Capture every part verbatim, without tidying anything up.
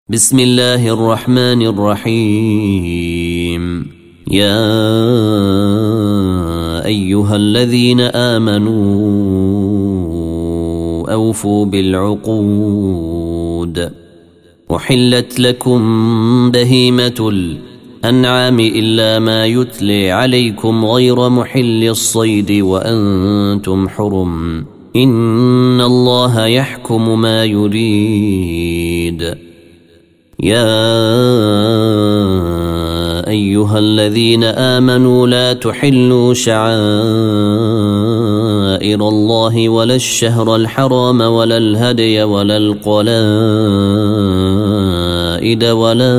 بسم الله الرحمن الرحيم. يا أيها الذين آمنوا أوفوا بالعقود. أحلت لكم بهيمة الأنعام إلا ما يتلي عليكم غير محل الصيد وأنتم حرم، إن الله يحكم ما يريد. يا أيها الذين آمنوا لا تحلوا شعائر الله ولا الشهر الحرام ولا الهدي ولا القلائد ولا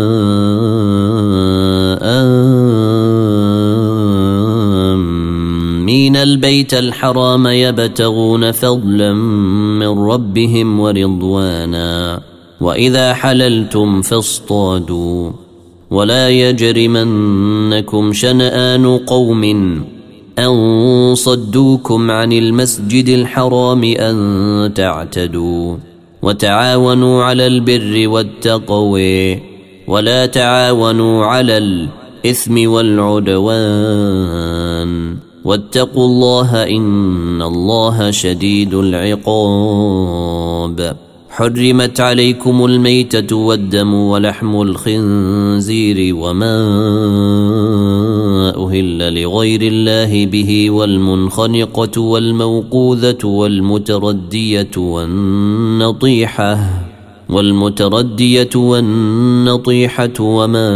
آمين البيت الحرام يبتغون فضلا من ربهم ورضوانا، وإذا حللتم فاصطادوا، ولا يجرمنكم شنآن قوم أن صدوكم عن المسجد الحرام أن تعتدوا، وتعاونوا على البر والتقوى ولا تعاونوا على الإثم والعدوان، واتقوا الله إن الله شديد العقاب. حرمت عليكم الميتة والدم ولحم الخنزير وما أهل لغير الله به، والمنخنقة والموقوذة والمتردية والنطيحة والمتردية والنطيحة وما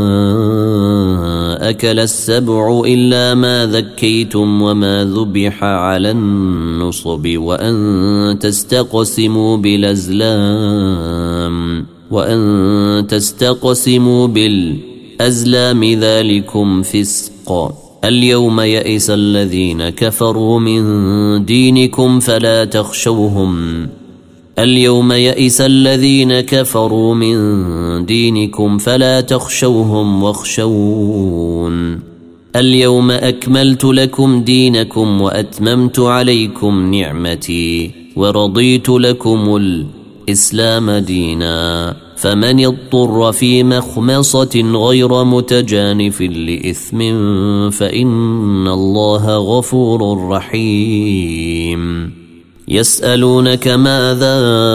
أكل السبع إلا ما ذكيتم وما ذبح على النصب، وأن تستقسموا بالأزلام وأن تستقسموا بالأزلام ذلكم فسق. اليوم يئس الذين كفروا من دينكم فلا تخشوهم اليوم يئس الذين كفروا من دينكم فلا تخشوهم واخشون. اليوم أكملت لكم دينكم وأتممت عليكم نعمتي ورضيت لكم الإسلام دينا، فمن اضطر في مخمصة غير متجانف لإثم فإن الله غفور رحيم. يسألونك ماذا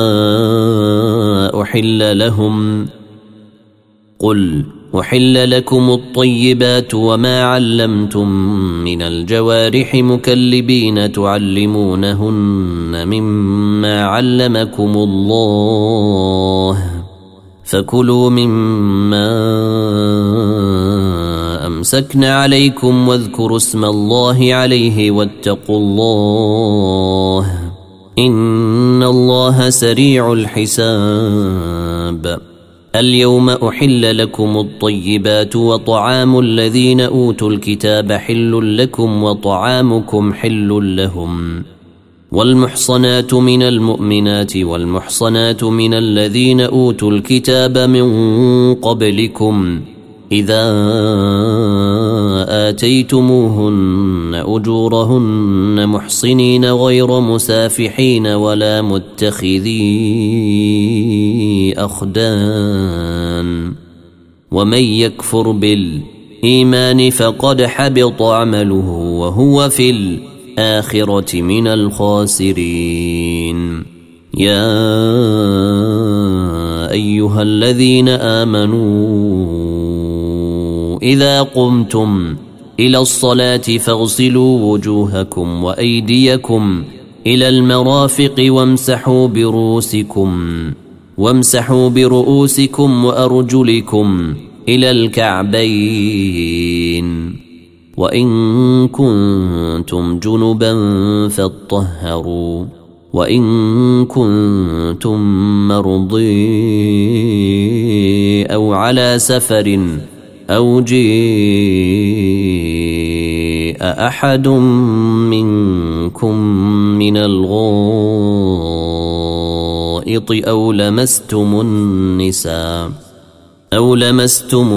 أحل لهم، قل أحل لكم الطيبات وما علمتم من الجوارح مكلبين تعلمونهن مما علمكم الله، فكلوا مما أمسكن عليكم واذكروا اسم الله عليه واتقوا الله إن الله سريع الحساب. اليوم أحل لكم الطيبات وطعام الذين أوتوا الكتاب حل لكم وطعامكم حل لهم، والمحصنات من المؤمنات والمحصنات من الذين أوتوا الكتاب من قبلكم إذا آتيتموهن أجورهن محصنين غير مسافحين ولا متخذي أخدان، ومن يكفر بالإيمان فقد حبط عمله وهو في الآخرة من الخاسرين. يا أيها الذين آمنوا إذا قمتم إلى الصلاة فاغسلوا وجوهكم وأيديكم إلى المرافق وامسحوا برؤوسكم وامسحوا برؤوسكم وأرجلكم إلى الكعبين، وإن كنتم جنبا فاطهروا، وإن كنتم مرضي أو على سفر أو جاء أحد منكم من الغائط أو لمستم النساء أو لمستم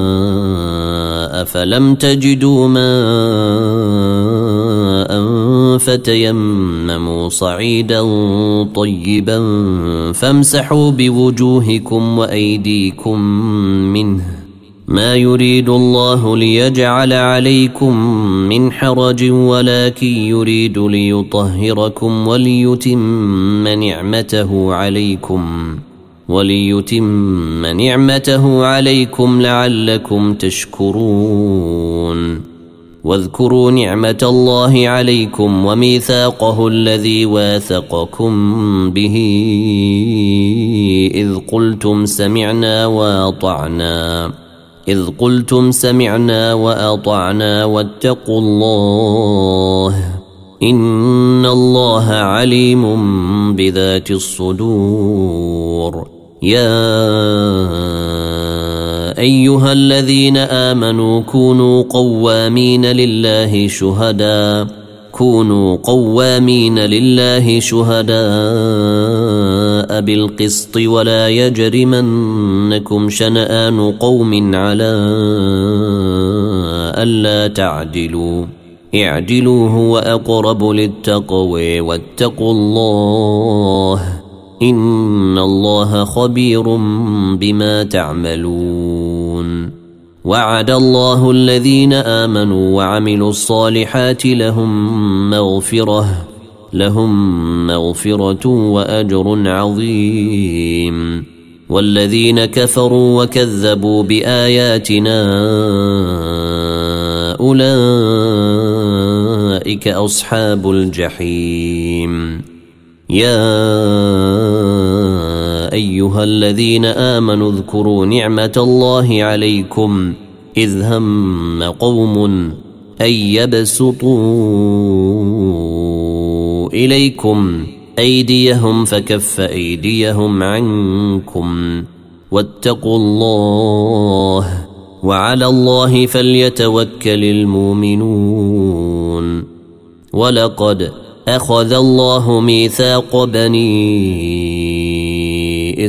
النساء فلم تجدوا ماء فتيمموا صعيدا طيبا فامسحوا بوجوهكم وأيديكم منه ما يريد الله ليجعل عليكم من حرج ولكن يريد ليطهركم وليتم نعمته عليكم وليتم نعمته عليكم لعلكم تشكرون واذكروا نعمة الله عليكم وميثاقه الذي واثقكم به إذ قلتم سمعنا وأطعنا إذ قلتم سمعنا وأطعنا واتقوا الله إن الله عليم بذات الصدور يا أيها الذين آمنوا كونوا قوامين لله شهداء كونوا قوامين لله شهداء بالقسط ولا يجرمنكم شنآن قوم على ألا تعدلوا اعدلوا هو أقرب للتقوى واتقوا الله إن الله خبير بما تعملون وعد الله الذين آمنوا وعملوا الصالحات لهم مغفرة لهم مغفرة وأجر عظيم والذين كفروا وكذبوا بآياتنا أولئك أصحاب الجحيم يا أيها الذين آمنوا اذكروا نعمة الله عليكم إذ هم قوم أن يبسطوا إليكم أيديهم فكف أيديهم عنكم واتقوا الله وعلى الله فليتوكل المؤمنون ولقد أخذ الله ميثاق بني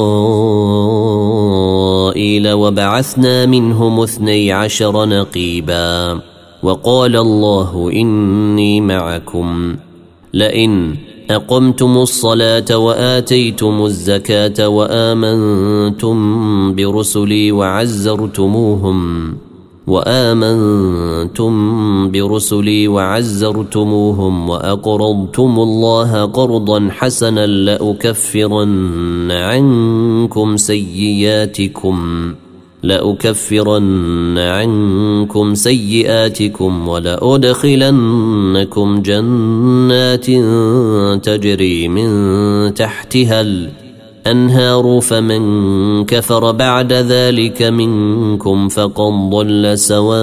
إسرائيل وبعثنا منهم اثني عشر نقيبا وقال الله إني معكم لئن أقمتم الصلاة وآتيتم الزكاة وآمنتم برسلي وعزرتموهم وآمنتم برسلي وعزرتموهم وأقرضتم الله قرضا حسنا لأكفرن عنكم سيئاتكم لأكفرن عنكم سيئاتكم ولأدخلنكم جنات تجري من تحتها الأنهار فمن كفر بعد ذلك منكم فقد ضل سواء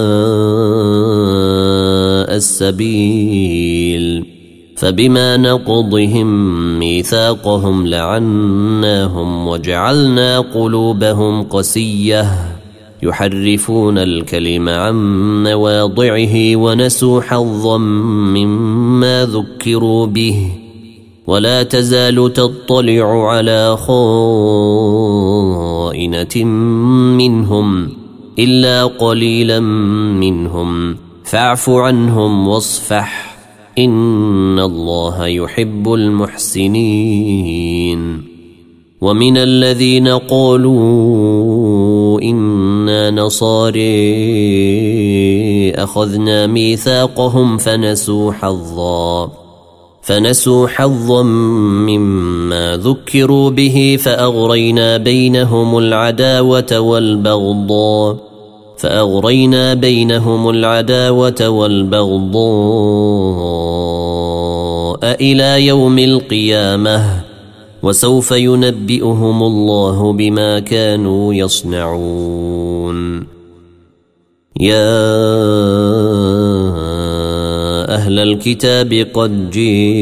السبيل فبما نقضهم ميثاقهم لعناهم وجعلنا قلوبهم قسية يحرفون الكلم عن مواضعه ونسوا حظا مما ذكروا به ولا تزال تطلع على خائنة منهم إلا قليلا منهم فاعف عنهم واصفح إن الله يحب المحسنين ومن الذين قالوا إنا نصارى أخذنا ميثاقهم فنسوا حظا فنسوا حظا مما ذكروا به فأغرينا بينهم العداوة والبغضاء فأغرينا بينهم العداوة والبغضاء إلى يوم القيامة وسوف ينبئهم الله بما كانوا يصنعون يا أهل الكتاب قد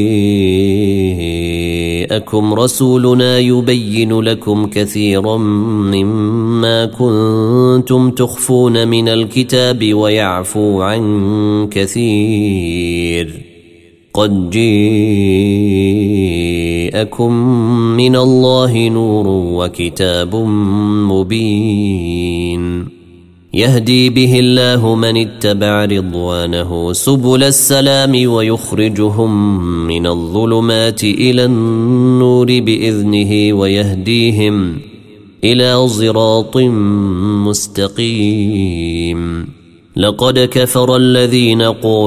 جاءكم رسولنا يبين لكم كثيرا مما كنتم تخفون من الكتاب ويعفو عن كثير قد جاءكم من الله نور وكتاب مبين يهدي به الله من اتبع رضوانه سبل السلام ويخرجهم من الظلمات إلى النور بإذنه ويهديهم إلى صراط مستقيم. لقد كفر الذين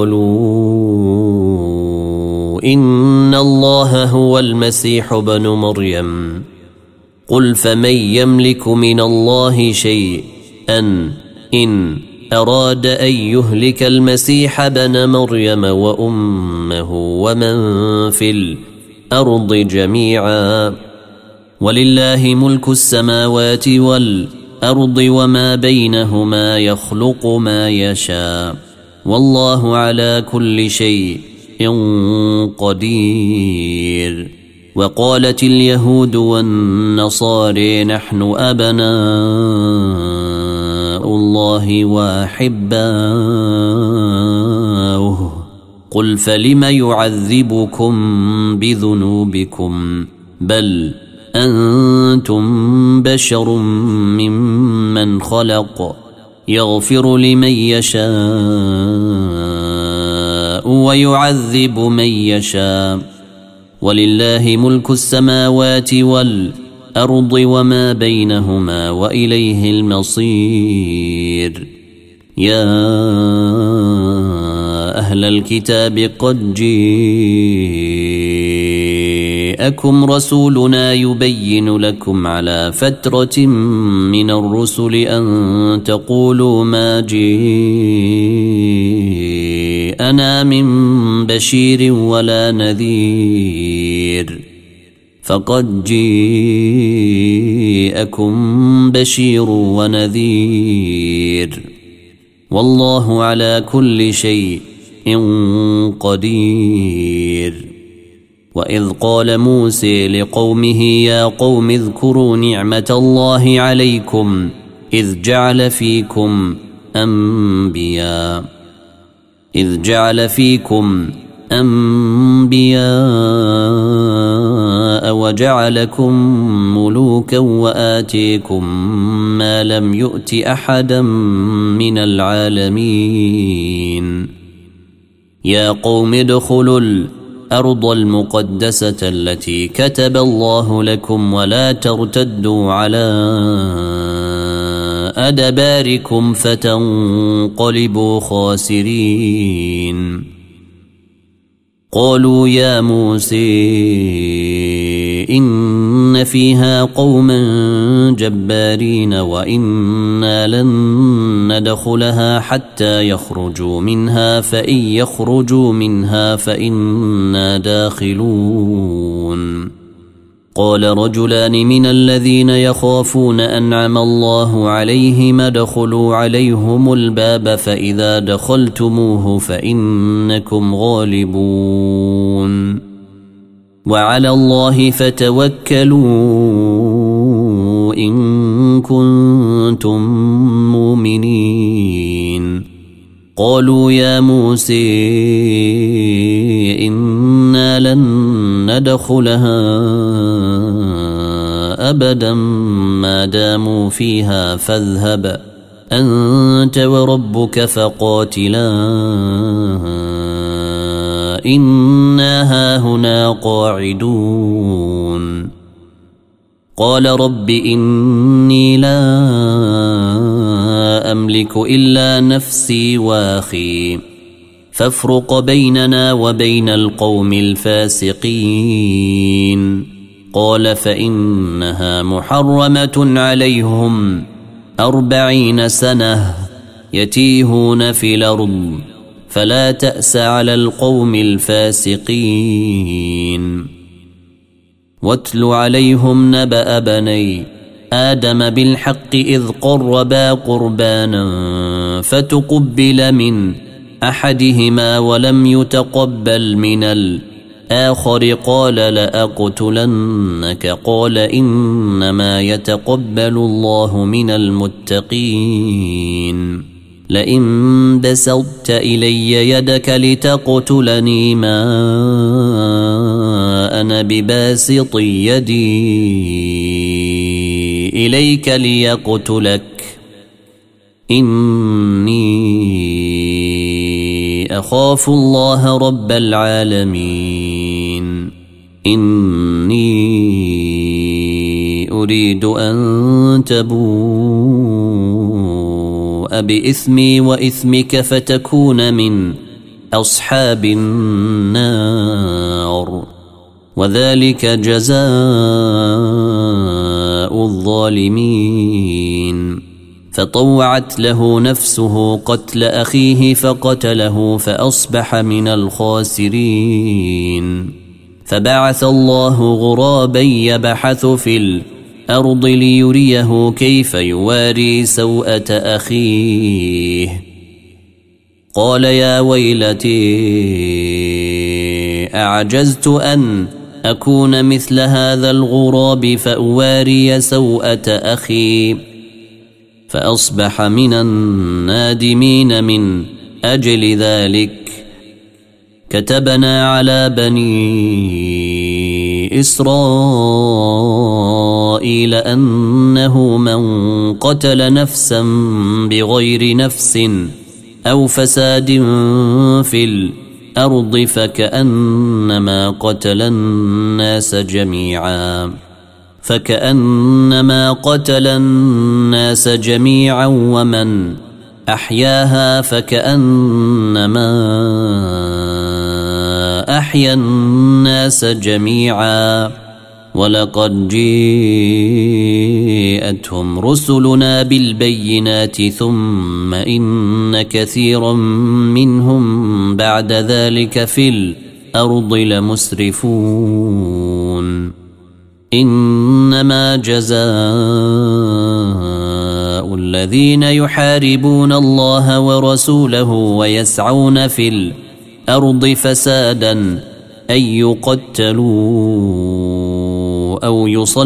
قالوا إن الله هو المسيح ابن مريم قل فمن يملك من الله شيئا إن أراد أن يهلك المسيح ابن مريم وأمه ومن في الأرض جميعا ولله ملك السماوات والأرض وما بينهما يخلق ما يشاء والله على كل شيء قدير. وقالت اليهود والنصارى نحن أبناء الله وأحباؤه قل فلم يعذبكم بذنوبكم بل أنتم بشر ممن خلق يغفر لمن يشاء ويعذب من يشاء ولله ملك السماوات والأرض وما بينهما وإليه المصير. يا أهل الكتاب قد جاءكم رسولنا يبين لكم على فترة من الرسل أن تقولوا ما جاءنا من بشير ولا نذير فقد جاءكم بشير ونذير والله على كل شيء قدير. وإذ قال موسى لقومه يا قوم اذكروا نعمة الله عليكم إذ جعل فيكم أنبياء إذ جعل فيكم أنبياء وجعلكم ملوكا وآتيكم ما لم يؤت أحدا من العالمين. يا قوم ادخلوا الأرض المقدسة التي كتب الله لكم ولا ترتدوا على أدباركم فتنقلبوا خاسرين. قالوا يا موسى إن فيها قوما جبارين وإنا لن ندخلها حتى يخرجوا منها فإن يخرجوا منها فإنا داخلون. قال رجلان من الذين يخافون أنعم الله عليهم ادخلوا عليهم الباب فإذا دخلتموه فإنكم غالبون وعلى الله فتوكلوا إن كنتم مؤمنين. قالوا يا موسى إنا لن ندخلها أبدا ما داموا فيها فاذهب أنت وربك فقاتلا إنا هاهنا قاعدون. قال رب إني لا أملك إلا نفسي وأخي فافرق بيننا وبين القوم الفاسقين. قال فإنها محرمة عليهم أربعين سنة يتيهون في الأرض فلا تأس على القوم الفاسقين. واتل عليهم نبأ بني آدم بالحق إذ قربا قربانا فتقبل من أحدهما ولم يتقبل من الآخر قال لأقتلنك قال إنما يتقبل الله من المتقين. لئن بسطت إلي يدك لتقتلني ما أنا بباسط يدي إليك ليقتلك إني أخاف الله رب العالمين إني أريد أن تبوء بإثمي وإثمك فتكون من أصحاب النار وذلك جزاء الظالمين فطوعت له نفسه قتل أخيه فقتله فأصبح من الخاسرين فبعث الله غرابا يبحث في الأرض ليريه كيف يواري سوءة أخيه قال يا ويلتي أعجزت أن أكون مثل هذا الغراب فأواري سوءة أخي فأصبح من النادمين من أجل ذلك كتبنا على بني إسرائيل أنه من قتل نفسا بغير نفس أو فساد في الأرض فكأنما قتل الناس جميعا فكأنما قتل الناس جميعا ومن أحياها فكأنما أحيا الناس جميعا ولقد جاءتهم رسلنا بالبينات ثم إن كثيرا منهم بعد ذلك في الأرض لمسرفون إنما جزاء الذين يحاربون الله ورسوله ويسعون في الأرض فسادا أن يقتلوا أو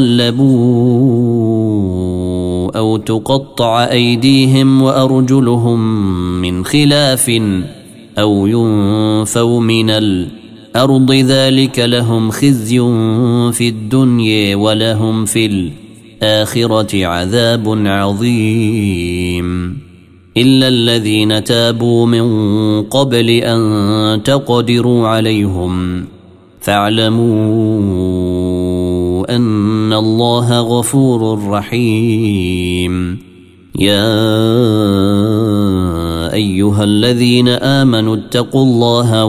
يصلبوا أو تقطع أيديهم وأرجلهم من خلاف أو ينفوا من الأرض ذلك لهم خزي في الدنيا ولهم في الآخرة عذاب عظيم إلا الذين تابوا من قبل أن تقدروا عليهم فاعلموا أن الله غفور رحيم يا أيها الذين آمنوا اتقوا الله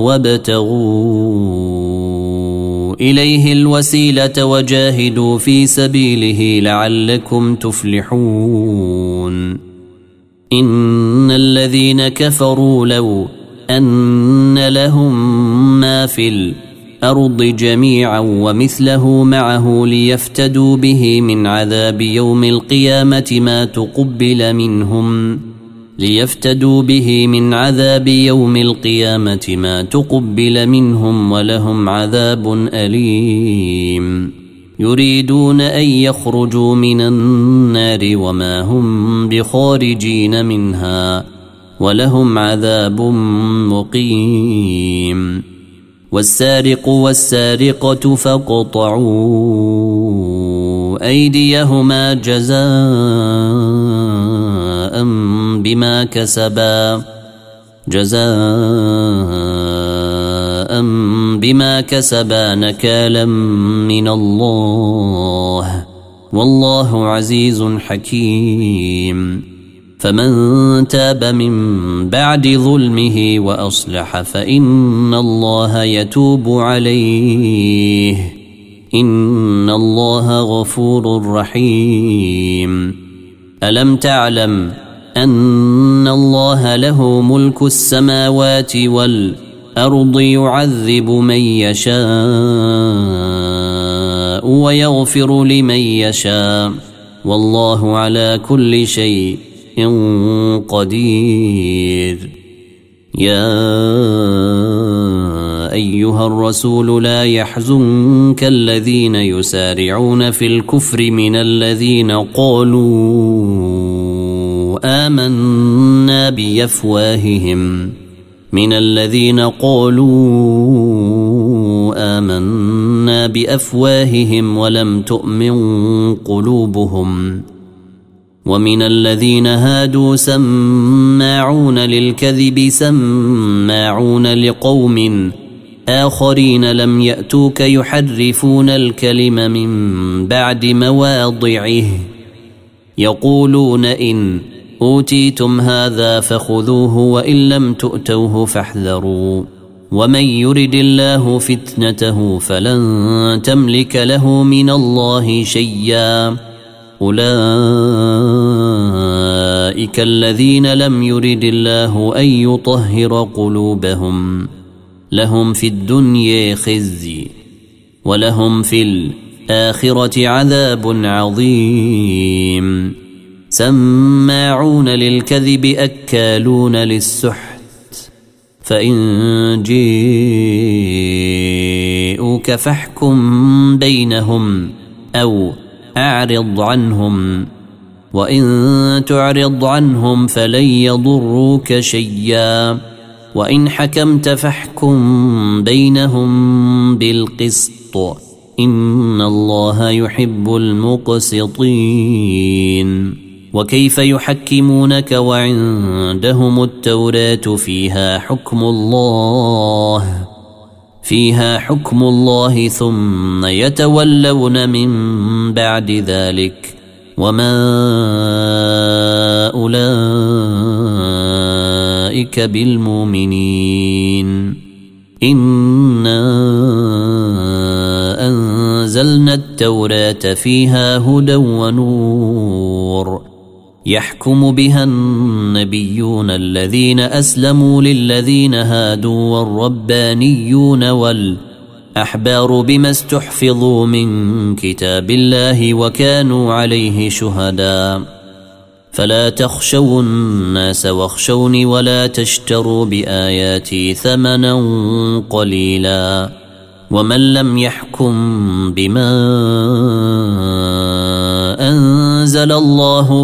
وابتغوا إليه الوسيلة وجاهدوا في سبيله لعلكم تفلحون إن الذين كفروا لو أن لهم ما في الأرض جميعا ومثله معه ليفتدوا به من عذاب يوم القيامة ما تقبل منهم ليفتدوا به من عذاب يوم القيامة ما تقبل منهم ولهم عذاب أليم يريدون أن يخرجوا من النار وما هم بخارجين منها ولهم عذاب مقيم والسارق والسارقة فاقطعوا أيديهما جزاء بما كسبا جزاء بما كسبا نكالا من الله والله عزيز حكيم فمن تاب من بعد ظلمه وأصلح فإن الله يتوب عليه إن الله غفور رحيم ألم تعلم أن الله له ملك السماوات والأرض يعذب من يشاء ويغفر لمن يشاء والله على كل شيء قدير يا أيها الرسول لا يحزنك الذين يسارعون في الكفر من الذين قالوا آمنا بأفواههم من الذين قالوا آمنا بأفواههم ولم تؤمن قلوبهم ومن الذين هادوا سماعون للكذب سماعون لقوم آخرين لم يأتوك يحرفون الكلم من بعد مواضعه يقولون إن أوتيتم هذا فخذوه وإن لم تؤتوه فاحذروا ومن يرد الله فتنته فلن تملك له من الله شيئا أولئك الذين لم يرد الله أن يطهر قلوبهم لهم في الدنيا خزي ولهم في الآخرة عذاب عظيم سماعون للكذب أكالون للسحت فإن جيءوك فاحكم بينهم أو أعرض عنهم وإن تعرض عنهم فلن يضروك شيئا وإن حكمت فاحكم بينهم بالقسط إن الله يحب المقسطين وكيف يحكمونك وعندهم التوراة فيها حكم الله فيها حكم الله ثم يتولون من بعد ذلك وما أولئك بالمؤمنين إنا أنزلنا التوراة فيها هدى ونور يحكم بها النبيون الذين أسلموا للذين هادوا والربانيون والأحبار بما استحفظوا من كتاب الله وكانوا عليه شهداء فلا تخشوا الناس واخشوني ولا تشتروا بآياتي ثمنا قليلا ومن لم يحكم بما أنزل الله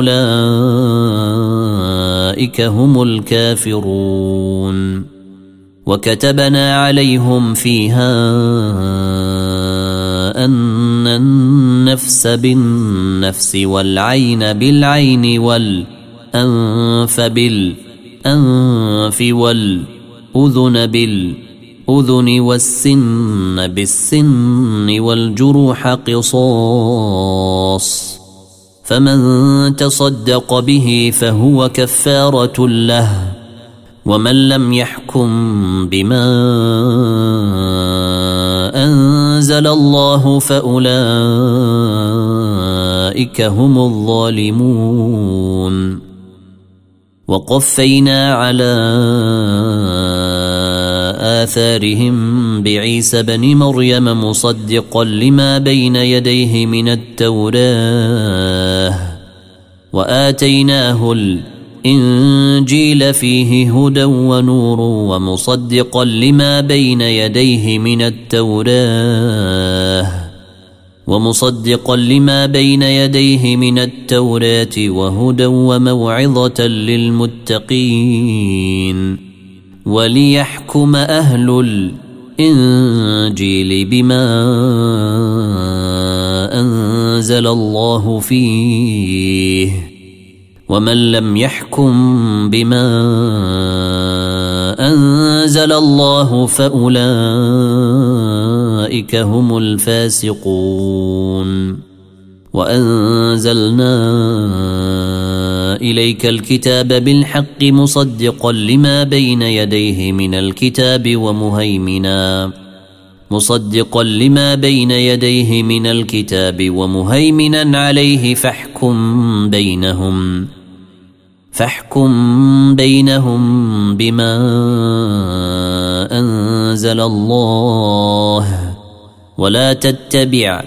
فأولئك هم الكافرون وكتبنا عليهم فيها أن النفس بالنفس والعين بالعين والأنف بالأنف والأذن بالأذن والسن بالسن والجروح قصاص فمن تصدق به فهو كفارة له ومن لم يحكم بما أنزل الله فأولئك هم الظالمون وقفينا على آثارهم بعيسى بن مريم مصدقا لما بين يديه من التوراة وآتيناه الإنجيل فيه هدى ونور ومصدقا لما بين يديه من التوراة ومصدقا لما بين يديه من التوراة وهدى وموعظة للمتقين وليحكم أهل الإنجيل بما أنزل الله فيه ومن لم يحكم بما أنزل الله فأولئك هم الفاسقون وأنزلنا إليك الكتاب بالحق مصدقا لما بين يديه من الكتاب ومهيمنا مصدقا لما بين يديه من الكتاب ومهيمنا عليه فاحكم بينهم فاحكم بينهم بما أنزل الله ولا تتبع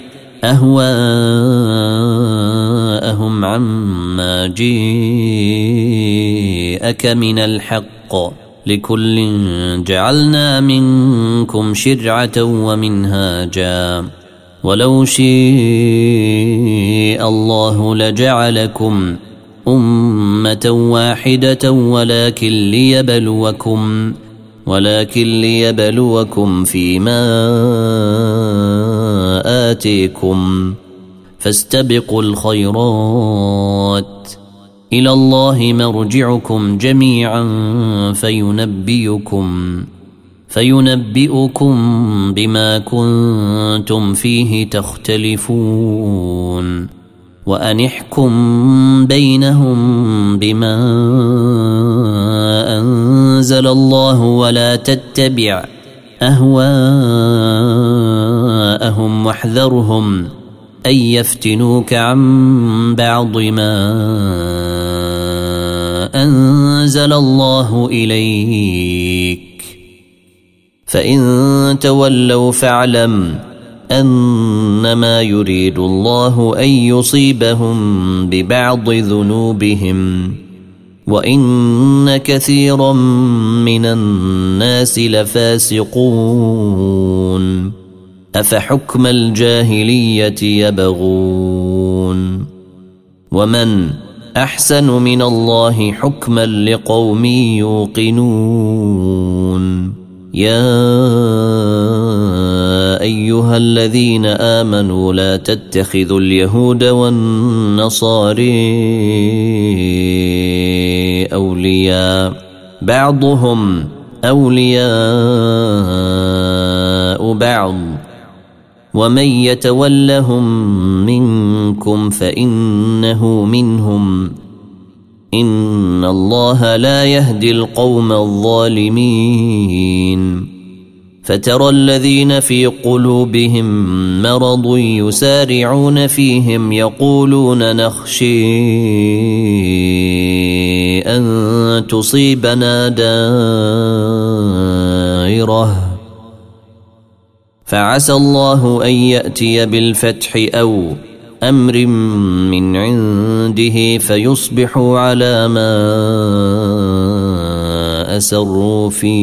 أهواءهم عما جاءك من الحق لكل جعلنا منكم شرعة ومنهاجا ولو شاء الله لجعلكم أمة واحدة ولكن ليبلوكم ولكن ليبلوكم فيما آتيكم فاستبقوا الخيرات إلى الله مرجعكم جميعا فينبئكم فينبئكم بما كنتم فيه تختلفون وأن احكم بينهم بما أنزل الله ولا تتبع أهواءهم واحذرهم أن يفتنوك عن بعض ما أنزل الله إليك فإن تولوا فاعلم أنما يريد الله أن يصيبهم ببعض ذنوبهم وإن كثيرا من الناس لفاسقون أفحكم الجاهلية يبغون ومن أحسن من الله حكما لقوم يوقنون يا أيها الذين آمنوا لا تتخذوا اليهود والنصارى أولياء بعضهم أولياء بعض ومن يتولهم منكم فإنه منهم إن الله لا يهدي القوم الظالمين فترى الذين في قلوبهم مرض يسارعون فيهم يقولون نخشي أن تصيبنا دائرة فعسى الله أن يأتي بالفتح أو أمر من عنده فيصبحوا على ما أسروا في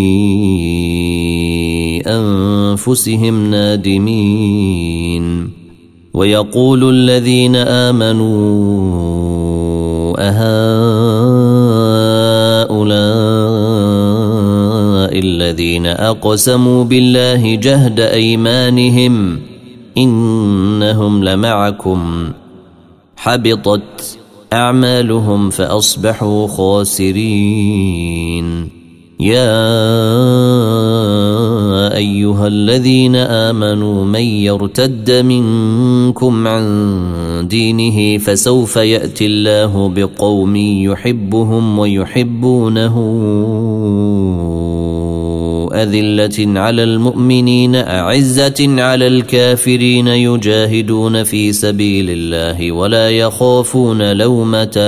أنفسهم نادمين ويقول الذين آمنوا أهؤلاء الذين أقسموا بالله جهد أيمانهم إنهم لمعكم حبطت أعمالهم فأصبحوا خاسرين يا أيها الذين آمنوا من يرتد منكم عن دينه فسوف يأتي الله بقوم يحبهم ويحبونه أذلة على المؤمنين أعزة على الكافرين يجاهدون في سبيل الله ولا يخافون لومة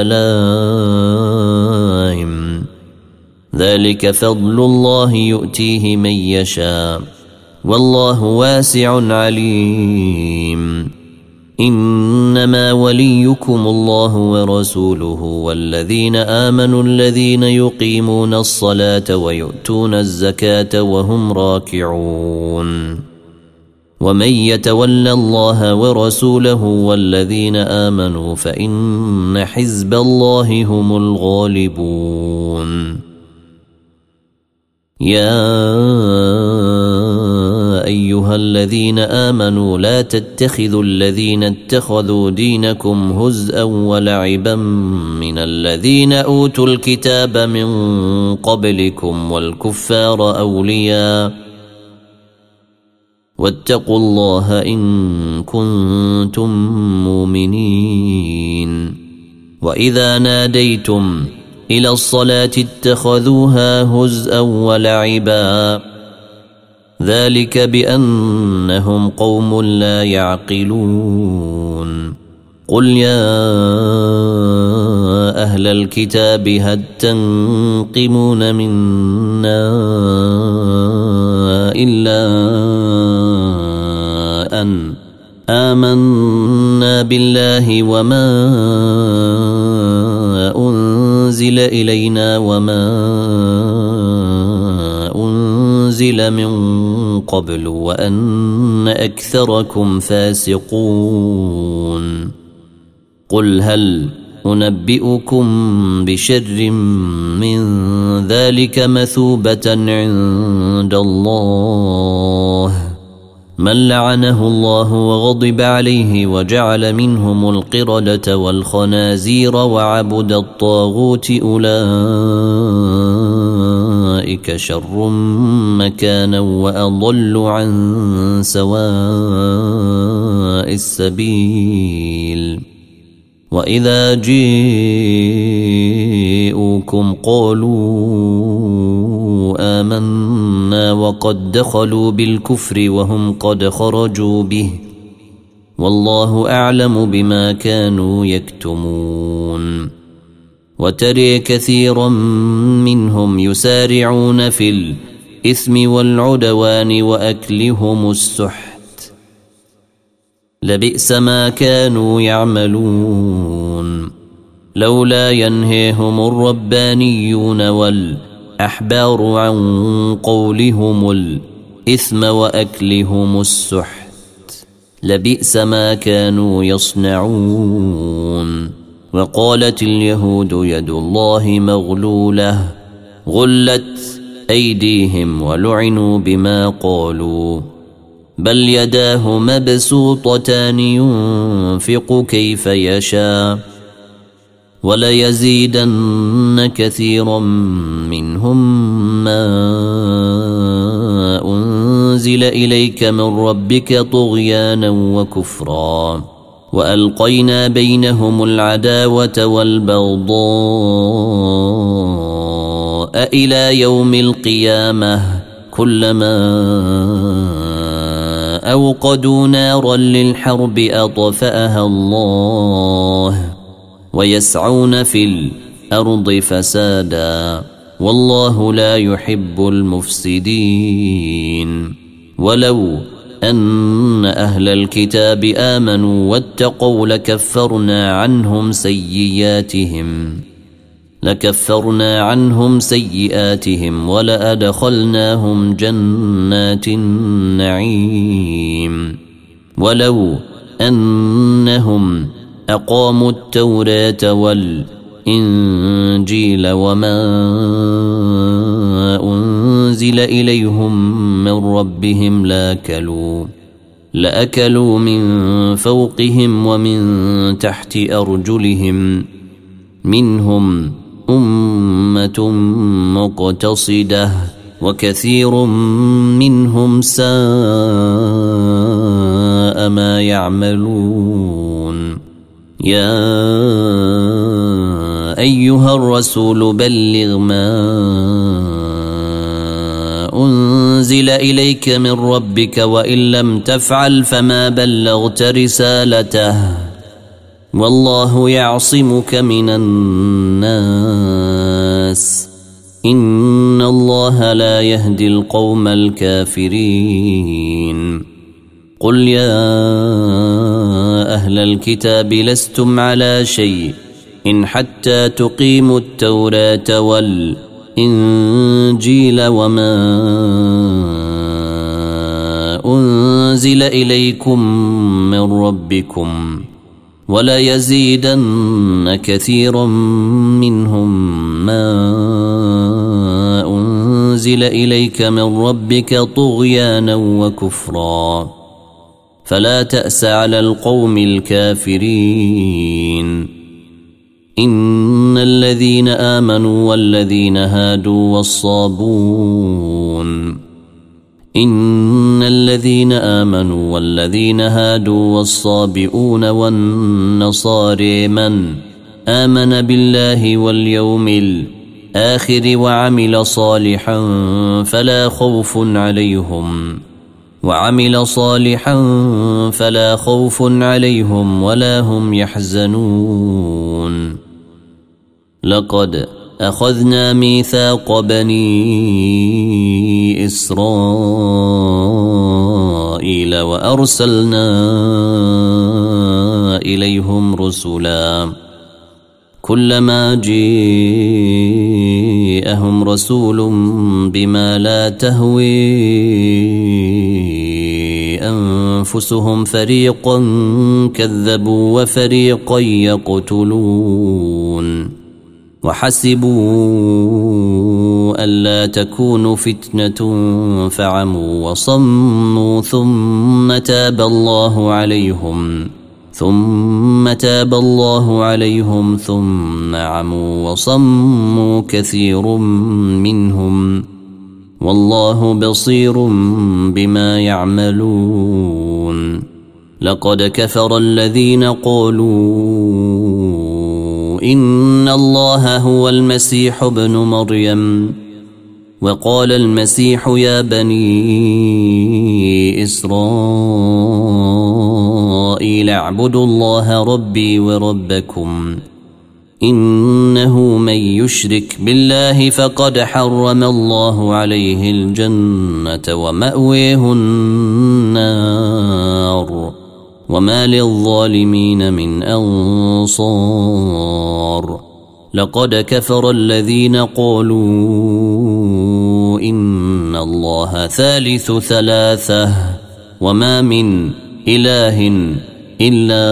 لائم ذلك فضل الله يؤتيه من يشاء والله واسع عليم إنما وليكم الله ورسوله والذين آمنوا الذين يقيمون الصلاة ويؤتون الزكاة وهم راكعون ومن يتول الله ورسوله والذين آمنوا فإن حزب الله هم الغالبون يا أيها الذين آمنوا لا تتخذوا الذين اتخذوا دينكم هزءا ولعبا من الذين أوتوا الكتاب من قبلكم والكفار أولياء واتقوا الله إن كنتم مؤمنين وإذا ناديتم إلى الصلاة اتخذوها هزءا ولعبا ذلك بأنهم قوم لا يعقلون قل يا أهل الكتاب هل تنقمون منا إلا أن آمنا بالله وما أنزل إلينا وما أنزل من قبل وأن أكثركم فاسقون قل هل أنبئكم بشر من ذلك مثوبة عند الله من لعنه الله وغضب عليه وجعل منهم القردة والخنازير وعبد الطاغوت أولئك شر مكانا وأضل عن سواء السبيل وإذا جيءوكم قالوا آمنا وقد دخلوا بالكفر وهم قد خرجوا به والله أعلم بما كانوا يكتمون وترى كثيرا منهم يسارعون في الإثم والعدوان وأكلهم السحت لبئس ما كانوا يعملون لولا ينهيهم الربانيون والأحبار عن قولهم الإثم وأكلهم السحت لبئس ما كانوا يصنعون وقالت اليهود يد الله مغلولة غلت أيديهم ولعنوا بما قالوا بل يداه مبسوطتان ينفق كيف يشاء وليزيدن كثيرا منهم ما أنزل إليك من ربك طغيانا وكفرا وألقينا بينهم العداوة والبغضاء إلى يوم القيامة كلما أوقدوا نارا للحرب أطفأها الله ويسعون في الأرض فسادا والله لا يحب المفسدين ولو أن أهل الكتاب آمنوا واتقوا لكفرنا عنهم سيئاتهم لكفرنا عنهم سيئاتهم ولأدخلناهم جنات النعيم ولو أنهم أقاموا التوراة والإنجيل وما أنزل إليهم من ربهم لأكلوا لأكلوا من فوقهم ومن تحت أرجلهم منهم أمة مقتصدة وكثير منهم ساء ما يعملون يا أيها الرسول بلغ ما أنزل إليك من ربك وإن لم تفعل فما بلغت رسالته والله يعصمك من الناس إن الله لا يهدي القوم الكافرين قل يا أهل الكتاب لستم على شيء إن حتى تقيموا التوراة والإنجيل وما أنزل إليكم من ربكم ولا يزيدن كثيرا منهم ما أنزل إليك من ربك طغيانا وكفرا فلا تأس على القوم الكافرين إن الذين آمنوا والذين هادوا والصابون إن الذين آمنوا والذين هادوا والصابئون والنصارى من آمن بالله واليوم الآخر وعمل صالحا فلا خوف عليهم وعمل صالحا فلا خوف عليهم ولا هم يحزنون لقد أخذنا ميثاق بني إسرائيل وأرسلنا إليهم رسلا كلما جاءهم رسول بما لا تهوي أنفسهم فريقا كذبوا وفريقا يقتلون وحسبوا ألا تكون فتنة فعموا وصموا ثم تاب الله عليهم ثم تاب الله عليهم ثم عموا وصموا كثير منهم والله بصير بما يعملون. لقد كفر الذين قالوا إن الله هو المسيح ابن مريم وقال المسيح يا بني إسرائيل اعبدوا الله ربي وربكم إنه من يشرك بالله فقد حرم الله عليه الجنة ومأويه النار وما للظالمين من أنصار. لقد كفر الذين قالوا إن الله ثالث ثلاثة وما من إله إلا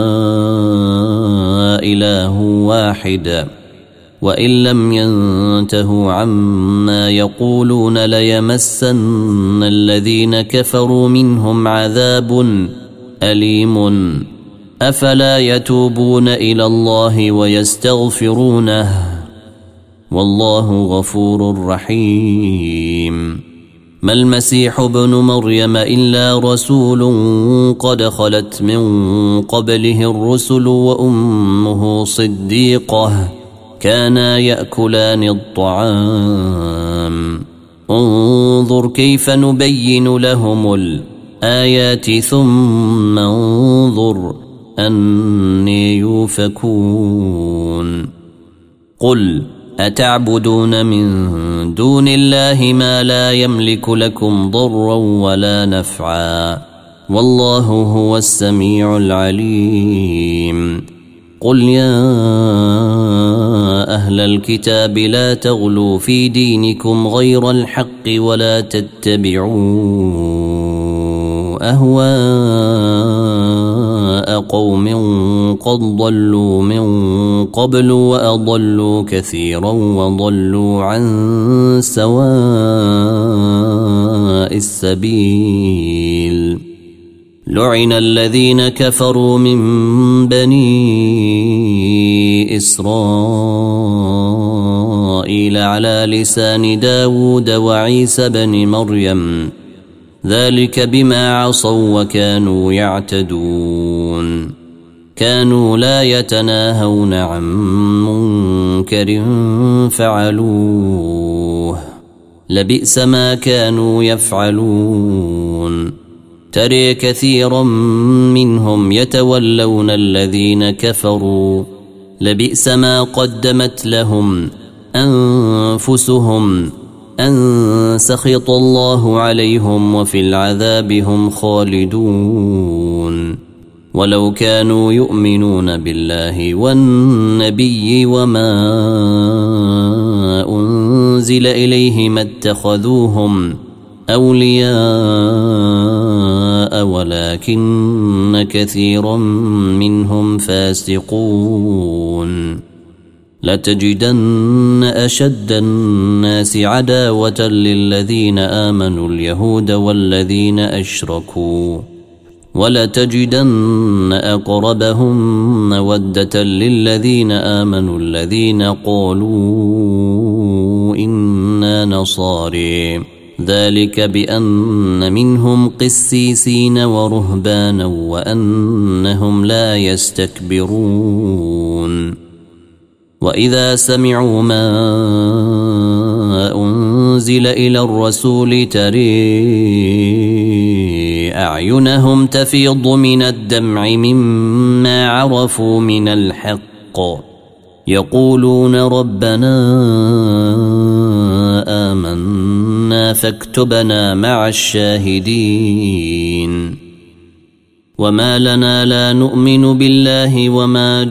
إله واحد وإن لم ينتهوا عما يقولون ليمسن الذين كفروا منهم عذاب أليم. أفلا يتوبون إلى الله ويستغفرونه والله غفور رحيم. ما المسيح ابن مريم إلا رسول قد خلت من قبله الرسل وأمه صديقة كانا يأكلان الطعام انظر كيف نبين لهم الآيات ثم انظر أني يوفكون. قل أتعبدون من دون الله ما لا يملك لكم ضرا ولا نفعا والله هو السميع العليم. قل يا أهل الكتاب لا تغلوا في دينكم غير الحق ولا تتبعوا أهواء قوم قد ضلوا من قبل وأضلوا كثيرا وضلوا عن سواء السبيل. لعن الذين كفروا من بني إسرائيل على لسان داود وعيسى بن مريم ذلك بما عصوا وكانوا يعتدون. كانوا لا يتناهون عن منكر فعلوه لبئس ما كانوا يفعلون. ترى كثيرا منهم يتولون الذين كفروا لبئس ما قدمت لهم أنفسهم أن سخط الله عليهم وفي العذاب هم خالدون. ولو كانوا يؤمنون بالله والنبي وما أنزل إليه ما اتخذوهم أولياء ولكن كثيرا منهم فاسقون. لتجدن أشد الناس عداوة للذين آمنوا اليهود والذين أشركوا ولتجدن أقربهم مودة للذين آمنوا الذين قالوا إنا نصارى ذلك بأن منهم قسيسين ورهبانا وأنهم لا يستكبرون. وإذا سمعوا ما أنزل إلى الرسول ترى أعينهم تفيض من الدمع مما عرفوا من الحق يقولون ربنا آمنا فاكتبنا مع الشاهدين. وما لنا لا نؤمن بالله وما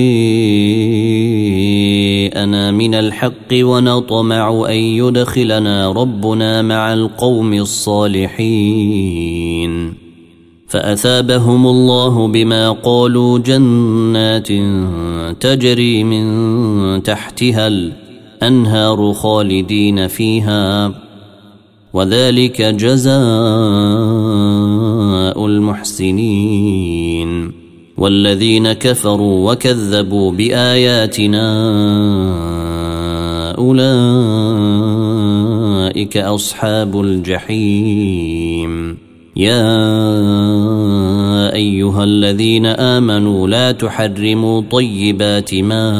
جاءنا من الحق ونطمع أن يدخلنا ربنا مع القوم الصالحين. فأثابهم الله بما قالوا جنات تجري من تحتها أنهار خالدين فيها وذلك جزاء المحسنين. والذين كفروا وكذبوا بآياتنا أولئك أصحاب الجحيم. يا أيها الذين آمنوا لا تحرموا طيبات ما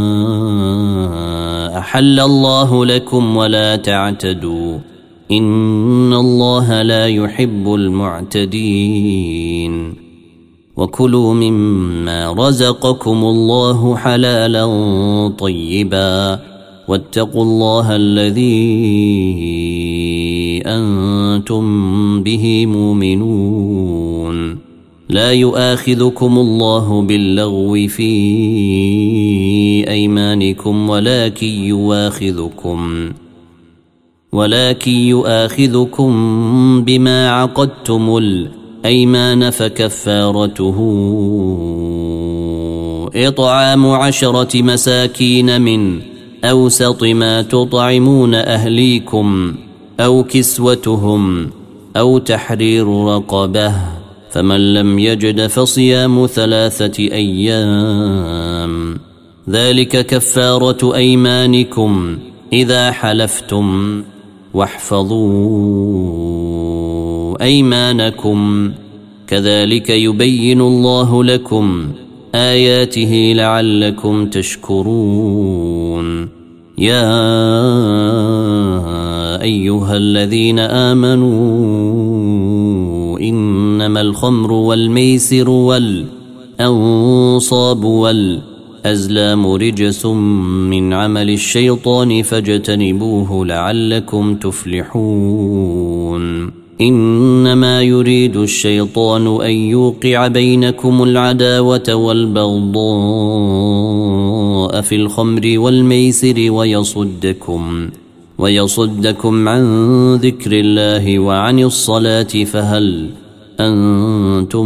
أحل الله لكم ولا تعتدوا إن الله لا يحب المعتدين. وكلوا مما رزقكم الله حلالا طيبا واتقوا الله الذي أنتم به مؤمنون. لا يؤاخذكم الله باللغو في أيمانكم ولكن يؤاخذكم ولكن يؤاخذكم بما عقدتم الأيمان فكفارته إطعام عشرة مساكين من أوسط ما تطعمون أهليكم أو كسوتهم أو تحرير رقبة فمن لم يجد فصيام ثلاثة أيام ذلك كفارة أيمانكم إذا حلفتم واحفظوا أيمانكم كذلك يبين الله لكم آياته لعلكم تشكرون. يا أيها الذين آمنوا إنما الخمر والميسر والأنصاب والأزلام رجس من عمل الشيطان فاجتنبوه لعلكم تفلحون. إنما يريد الشيطان أن يوقع بينكم العداوة والبغضاء في الخمر والميسر ويصدكم ويصدكم عن ذكر الله وعن الصلاة فهل أنتم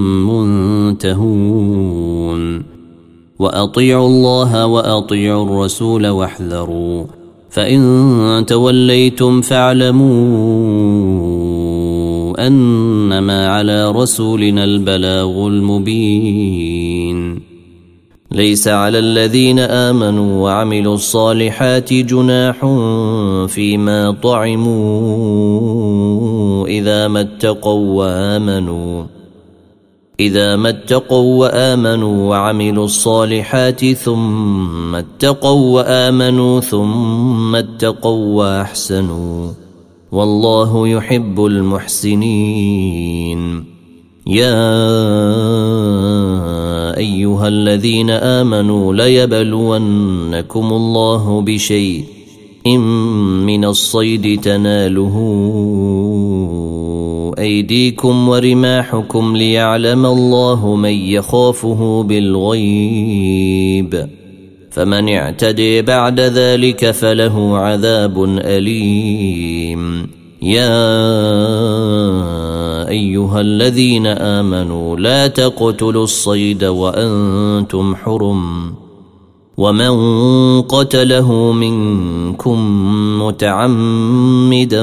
منتهون. وأطيعوا الله وأطيعوا الرسول واحذروا فإن توليتم فاعلموا أنما على رسولنا البلاغ المبين. ليس على الذين آمنوا وعملوا الصالحات جناح فيما طعموا إذا ما اتقوا وآمنوا إذا ما اتقوا وآمنوا وعملوا الصالحات ثم اتقوا وآمنوا ثم اتقوا وأحسنوا والله يحب المحسنين. يا أيها الذين آمنوا ليبلونكم الله بشيء من الصيد تناله أيديكم ورماحكم ليعلم الله من يخافه بالغيب فمن اعتدي بعد ذلك فله عذاب أليم. يا أيها الذين آمنوا لا تقتلوا الصيد وأنتم حرم ومن قتله منكم متعمدا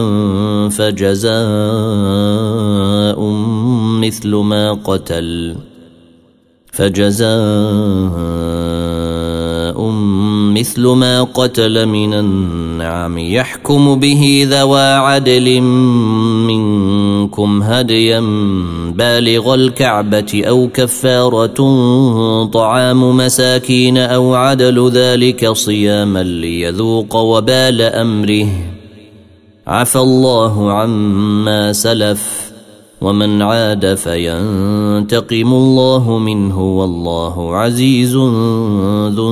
فجزاء مثل ما قتل فجزاء مثل ما قتل من النعم يحكم به ذوى عدل منكم هديا بالغ الكعبة أو كفارة طعام مساكين أو عدل ذلك صياما ليذوق وبال أمره عفى الله عما سلف ومن عاد فينتقم الله منه والله عزيز ذو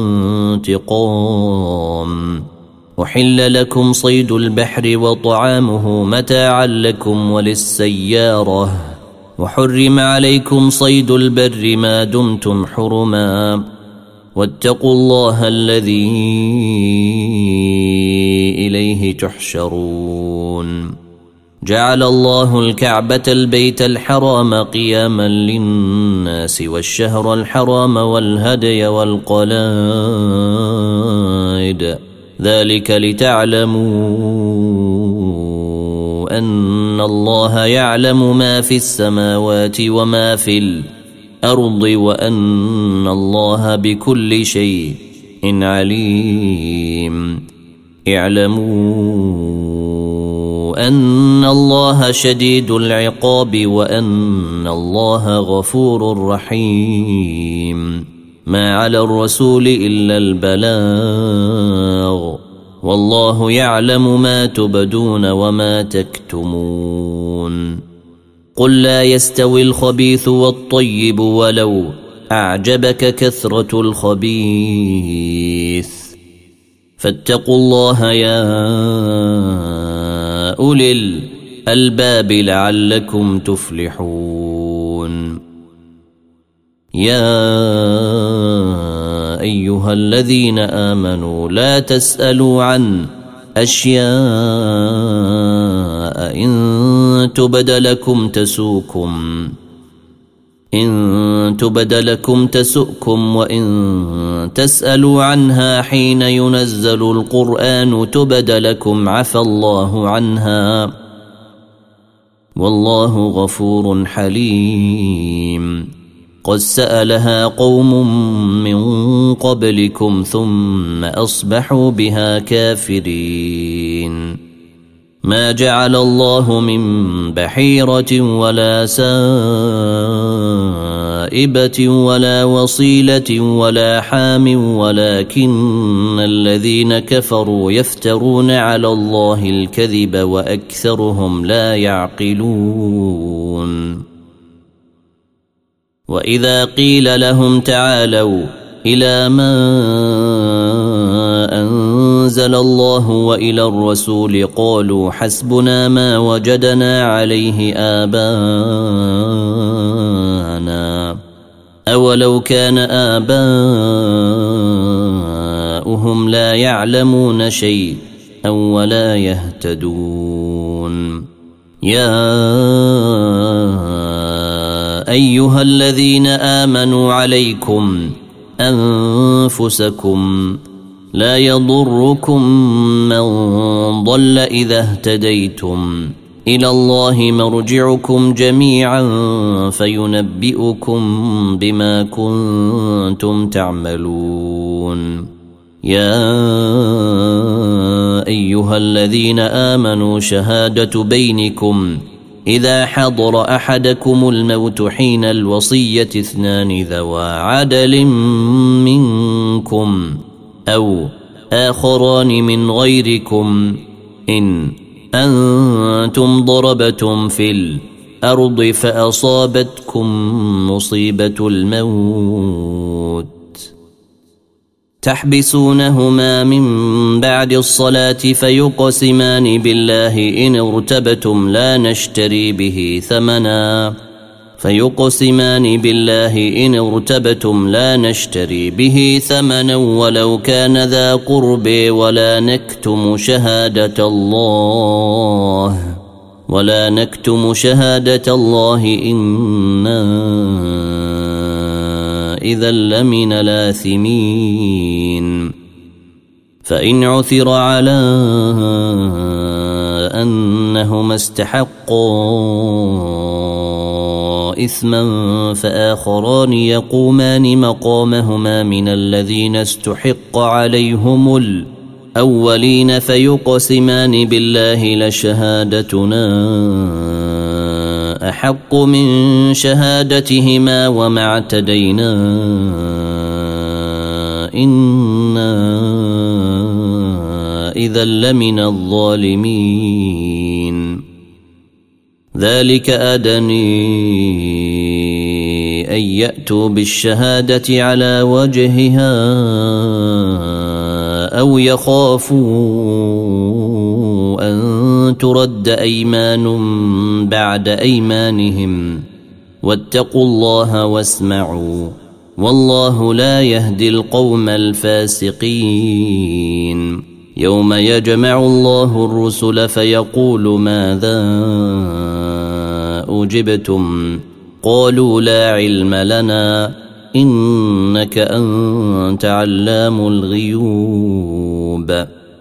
انتقام. أحل لكم صيد البحر وطعامه متاعا لكم وللسيارة وحرم عليكم صيد البر ما دمتم حرما واتقوا الله الذي إليه تحشرون. جعل الله الكعبة البيت الحرام قياما للناس والشهر الحرام والهدي والقلائد ذلك لتعلموا أن الله يعلم ما في السماوات وما في الأرض وأن الله بكل شيء عليم. اعلموا أن الله شديد العقاب وأن الله غفور رحيم. ما على الرسول إلا البلاغ والله يعلم ما تبدون وما تكتمون. قل لا يستوي الخبيث والطيب ولو أعجبك كثرة الخبيث فاتقوا الله يا أولي الألباب لعلكم تفلحون. يا أيها الذين آمنوا لا تسألوا عن أشياء إن تبد لكم تسؤكم إن تبد لكم تسؤكم وإن تسألوا عنها حين ينزل القرآن تبد لكم عفى الله عنها والله غفور حليم. قد سألها قوم من قبلكم ثم أصبحوا بها كافرين. ما جعل الله من بحيرة ولا سائبة ولا وصيلة ولا حام ولكن الذين كفروا يفترون على الله الكذب وأكثرهم لا يعقلون. وإذا قيل لهم تعالوا إلى ما أنزل الله وإلى الرسول قالوا حسبنا ما وجدنا عليه آباءنا أولو كان آباؤهم لا يعلمون شيئا ولا يهتدون. يا أيها الذين آمنوا عليكم أنفسكم لا يضركم من ضل إذا اهتديتم إلى الله مرجعكم جميعا فينبئكم بما كنتم تعملون. يا أيها الذين آمنوا شهادة بينكم إذا حضر أحدكم الموت حين الوصية اثنان ذوى عدل منكم أو آخران من غيركم إن أنتم ضربتم في الأرض فأصابتكم مصيبة الموت تحبسونهما من بعد الصلاة فيقسمان بالله إن ارتبتم لا نشتري به ثمنا فيقسمان بالله إن ارتبتم لا نشتري به ثمنا ولو كان ذا قرب ولا نكتم شهادة الله ولا نكتم شهادة الله إنا إذا لمن الآثمين. فإن عثر على أنهما استحقا إثما فآخران يقومان مقامهما من الذين استحق عليهم الأولين فيقسمان بالله لشهادتنا أحق من شهادتهما وما اعتدينا إنا إذا لمن الظالمين. ذلك أدني أن يأتوا بالشهادة على وجهها أو يخافوا أن ترد أيمان بعد أيمانهم واتقوا الله واسمعوا والله لا يهدي القوم الفاسقين. يوم يجمع الله الرسل فيقول ماذا أجبتم قالوا لا علم لنا إنك أنت علام الغيوب.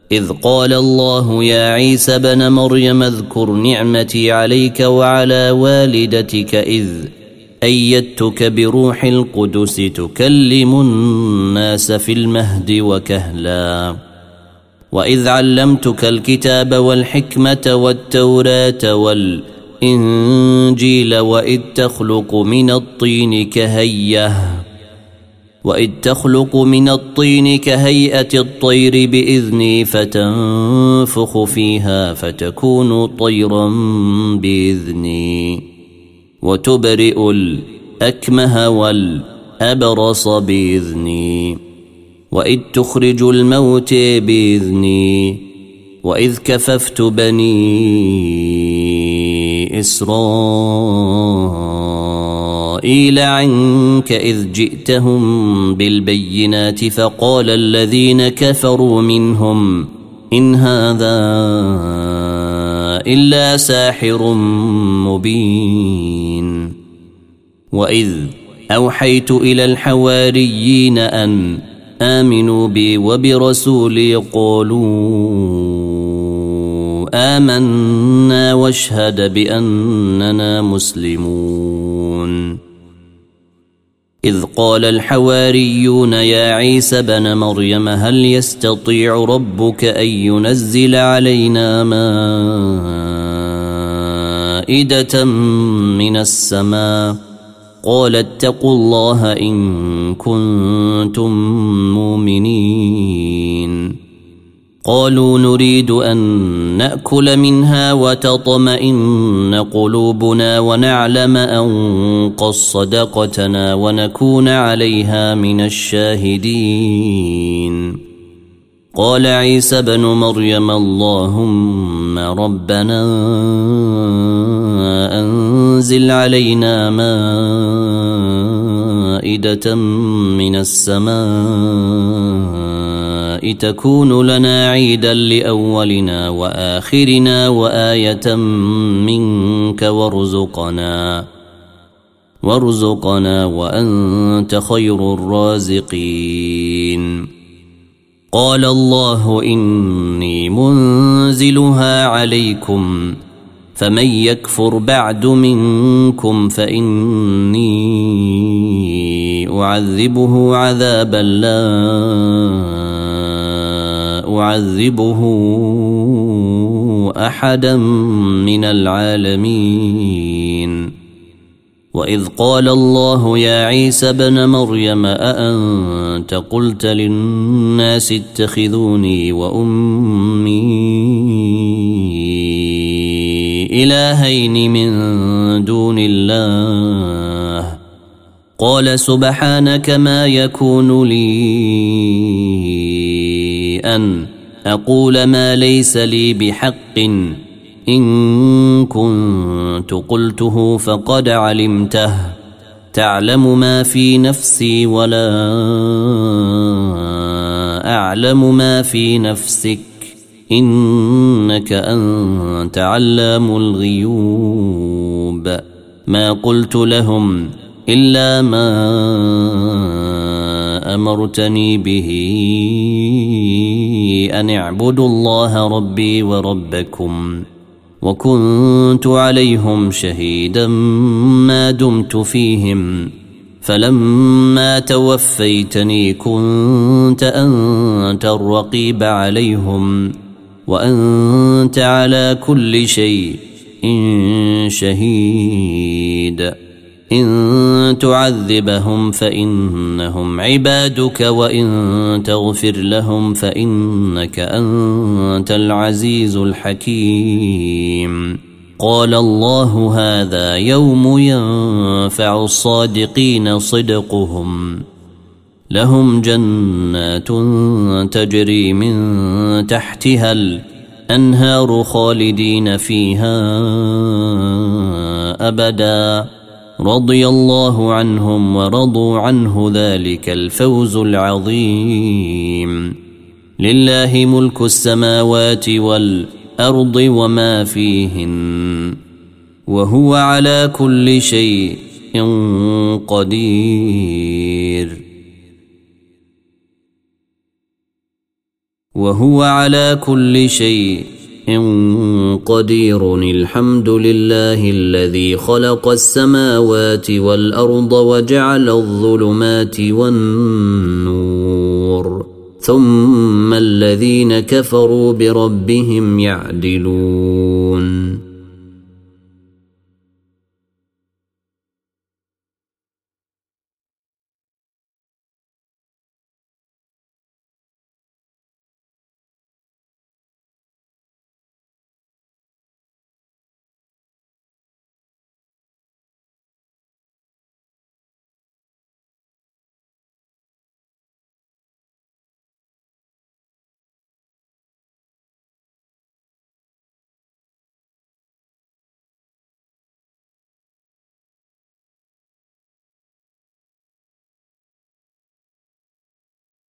إذ قال الله يا عيسى ابن مريم اذكر نعمتي عليك وعلى والدتك إذ أيدتك بروح القدس تكلم الناس في المهد وكهلا وإذ علمتك الكتاب والحكمة والتوراة والإنجيل وإذ تخلق من الطين كهيئة وإذ تخلق من الطين كهيئة الطير بإذني فتنفخ فيها فتكون طيرا بإذني وتبرئ الأكمه والأبرص بإذني وإذ تخرج الموت بإذني وإذ كففت بني إسرائيل عنك إذ جئتهم بالبينات فقال الذين كفروا منهم إن هذا إلا ساحر مبين وإذ أوحيت إلى الحواريين أن آمنوا بي وبرسولي قالوا آمنا واشهد بأننا مسلمون إذ قال الحواريون يا عيسى ابن مريم هل يستطيع ربك أن ينزل علينا مائدة من السماء قال اتقوا الله إن كنتم مؤمنين قالوا نريد أن نأكل منها وتطمئن قلوبنا ونعلم أن قد صدقتنا ونكون عليها من الشاهدين قال عيسى ابن مريم اللهم ربنا أنزل علينا مائدة من السماء تكون لنا عيدا لأولنا وآخرنا وآية منك وارزقنا وارزقنا وأنت خير الرازقين قال الله إني منزلها عليكم فمن يكفر بعد منكم فإني أعذبه عذابا لا أعذبه أحدا من العالمين وإذ قال الله يا عيسى ابن مريم أأنت قلت للناس اتخذوني وأمي إلهين من دون الله قال سبحانك ما يكون لي أن أقول ما ليس لي بحق إن كنت قلته فقد علمته تعلم ما في نفسي ولا أعلم ما في نفسك إنك أنت علام الغيوب ما قلت لهم إلا ما أمرتني به أن اعبدوا الله ربي وربكم وكنت عليهم شهيدا ما دمت فيهم فلما توفيتني كنت أنت الرقيب عليهم وأنت على كل شيء شهيد إن تعذبهم فإنهم عبادك وإن تغفر لهم فإنك أنت العزيز الحكيم قال الله هذا يوم ينفع الصادقين صدقهم لهم جنات تجري من تحتها الأنهار خالدين فيها أبدا رضي الله عنهم ورضوا عنه ذلك الفوز العظيم لله ملك السماوات والأرض وما فيهن وهو على كل شيء قدير وهو على كل شيء قدير. الحمد لله الذي خلق السماوات والأرض وجعل الظلمات والنور ثم الذين كفروا بربهم يعدلون.